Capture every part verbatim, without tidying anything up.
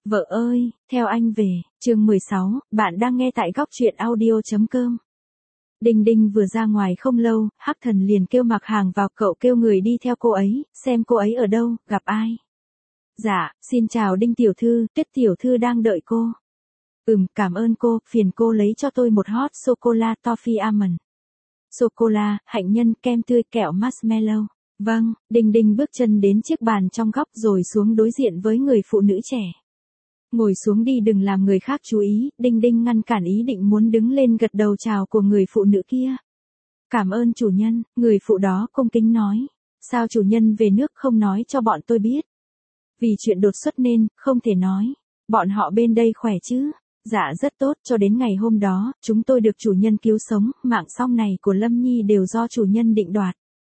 Vợ ơi, theo anh về, chương mười sáu, bạn đang nghe tại góc truyện audio.com. Đinh Đinh vừa ra ngoài không lâu, Hắc Thần liền kêu Mặc Hàng vào, cậu kêu người đi theo cô ấy, xem cô ấy ở đâu, gặp ai. Dạ, xin chào Đinh tiểu thư, Tuyết tiểu thư đang đợi cô. Ừm, cảm ơn cô, phiền cô lấy cho tôi một hot sô-cô-la toffee almond. Sô-cô-la, hạnh nhân, kem tươi, kẹo marshmallow. Vâng, Đinh Đinh bước chân đến chiếc bàn trong góc rồi xuống đối diện với người phụ nữ trẻ. Ngồi xuống đi, đừng làm người khác chú ý. Đinh Đinh ngăn cản ý định muốn đứng lên gật đầu chào của người phụ nữ kia. Cảm ơn chủ nhân, người phụ đó cung kính nói. Sao chủ nhân về nước không nói cho bọn tôi biết? Vì chuyện đột xuất nên, không thể nói. Bọn họ bên đây khỏe chứ? Dạ rất tốt, cho đến ngày hôm đó, chúng tôi được chủ nhân cứu sống, mạng sau này của Lâm Nhi đều do chủ nhân định đoạt.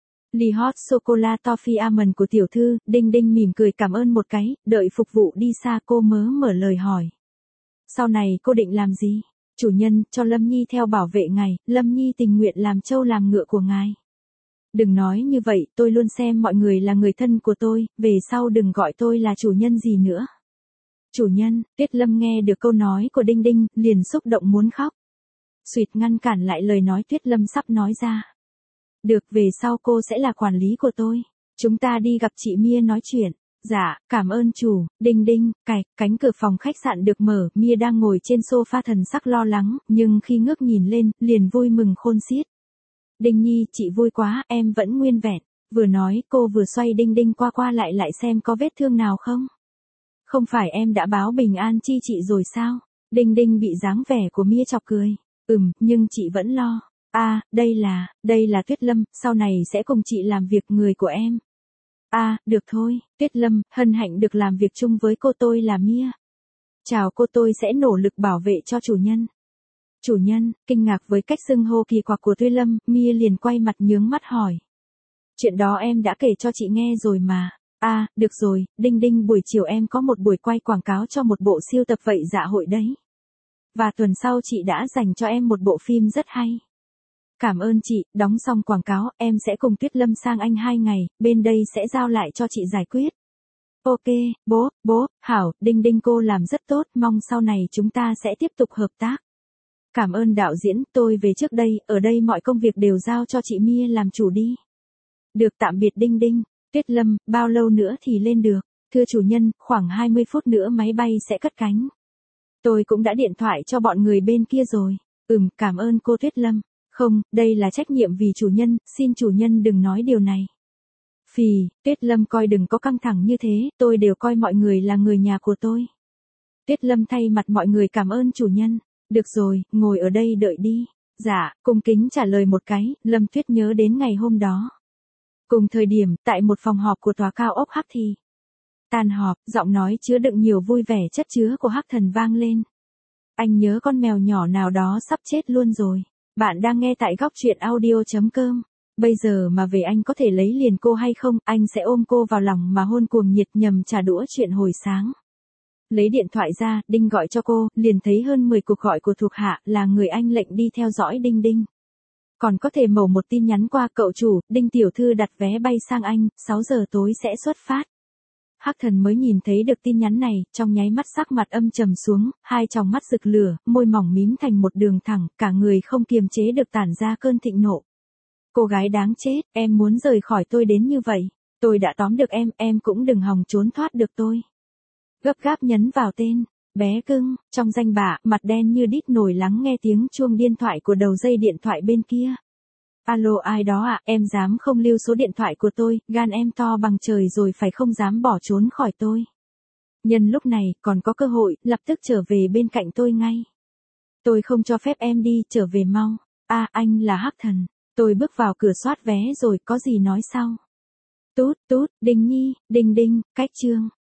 Ly hot sô-cô-la toffee almond của tiểu thư. Đinh Đinh mỉm cười cảm ơn một cái, đợi phục vụ đi xa cô mớ mở lời hỏi. Sau này cô định làm gì? Chủ nhân, cho Lâm Nhi theo bảo vệ ngài, Lâm Nhi tình nguyện làm trâu làm ngựa của ngài. Đừng nói như vậy, tôi luôn xem mọi người là người thân của tôi, về sau đừng gọi tôi là chủ nhân gì nữa. Chủ nhân, Tuyết Lâm nghe được câu nói của Đinh Đinh, liền xúc động muốn khóc. Suýt ngăn cản lại lời nói Tuyết Lâm sắp nói ra. Được, về sau cô sẽ là quản lý của tôi. Chúng ta đi gặp chị Mia nói chuyện. Dạ, cảm ơn chủ. Đinh Đinh, cạch, cánh cửa phòng khách sạn được mở, Mia đang ngồi trên sofa thần sắc lo lắng, nhưng khi ngước nhìn lên, liền vui mừng khôn xiết. Đinh Nhi, chị vui quá, em vẫn nguyên vẹn. Vừa nói, cô vừa xoay Đinh Đinh qua qua lại lại xem có vết thương nào không. Không phải em đã báo bình an chi chị rồi sao? Đinh Đinh bị dáng vẻ của Mia chọc cười. Ừm, nhưng chị vẫn lo. À, đây là, đây là Tuyết Lâm, sau này sẽ cùng chị làm việc người của em. À, được thôi, Tuyết Lâm, hân hạnh được làm việc chung với cô, tôi là Mia. Chào cô, tôi sẽ nỗ lực bảo vệ cho chủ nhân. Chủ nhân, kinh ngạc với cách xưng hô kỳ quặc của Tuyết Lâm, Mia liền quay mặt nhướng mắt hỏi. Chuyện đó em đã kể cho chị nghe rồi mà. À, được rồi, Đinh Đinh, buổi chiều em có một buổi quay quảng cáo cho một bộ siêu tập vậy dạ hội đấy. Và tuần sau chị đã dành cho em một bộ phim rất hay. Cảm ơn chị, đóng xong quảng cáo, em sẽ cùng Tuyết Lâm sang Anh hai ngày, bên đây sẽ giao lại cho chị giải quyết. Ok, bố, bố, hảo, Đinh Đinh cô làm rất tốt, mong sau này chúng ta sẽ tiếp tục hợp tác. Cảm ơn đạo diễn, tôi về trước đây, ở đây mọi công việc đều giao cho chị Mia làm chủ đi. Được, tạm biệt Đinh Đinh. Tuyết Lâm, bao lâu nữa thì lên được? Thưa chủ nhân, khoảng hai mươi phút nữa máy bay sẽ cất cánh. Tôi cũng đã điện thoại cho bọn người bên kia rồi. Ừm, cảm ơn cô Tuyết Lâm. Không, đây là trách nhiệm vì chủ nhân, xin chủ nhân đừng nói điều này. Phì, Tuyết Lâm coi đừng có căng thẳng như thế, tôi đều coi mọi người là người nhà của tôi. Tuyết Lâm thay mặt mọi người cảm ơn chủ nhân. Được rồi, ngồi ở đây đợi đi. Dạ, cung kính trả lời một cái, Lâm Tuyết nhớ đến ngày hôm đó. Cùng thời điểm, tại một phòng họp của tòa cao ốc Hắc Thị. Tan họp, giọng nói chứa đựng nhiều vui vẻ chất chứa của Hắc Thần vang lên. Anh nhớ con mèo nhỏ nào đó sắp chết luôn rồi. Bạn đang nghe tại góc truyện audio.com. Bây giờ mà về anh có thể lấy liền cô hay không, anh sẽ ôm cô vào lòng mà hôn cuồng nhiệt nhằm trả đũa chuyện hồi sáng. Lấy điện thoại ra, Đinh gọi cho cô, liền thấy hơn mười cuộc gọi của thuộc hạ là người anh lệnh đi theo dõi Đinh Đinh. Còn có thể mẩu một tin nhắn qua cậu chủ, Đinh tiểu thư đặt vé bay sang Anh, sáu giờ tối sẽ xuất phát. Hắc Thần mới nhìn thấy được tin nhắn này, trong nháy mắt sắc mặt âm trầm xuống, hai tròng mắt rực lửa, môi mỏng mím thành một đường thẳng, cả người không kiềm chế được tản ra cơn thịnh nộ. Cô gái đáng chết, em muốn rời khỏi tôi đến như vậy. Tôi đã tóm được em, em cũng đừng hòng trốn thoát được tôi. Gấp gáp nhấn vào tên, bé cưng, trong danh bạ, mặt đen như đít nổi lắng nghe tiếng chuông điện thoại của đầu dây điện thoại bên kia. Alo ai đó ạ, à, em dám không lưu số điện thoại của tôi, gan em to bằng trời rồi phải không dám bỏ trốn khỏi tôi. Nhân lúc này, còn có cơ hội, lập tức trở về bên cạnh tôi ngay. Tôi không cho phép em đi, trở về mau. A à, anh là Hắc Thần. Tôi bước vào cửa soát vé rồi, có gì nói sau. Tút, tút, Đinh Nhi, Đinh Đinh, cách chương.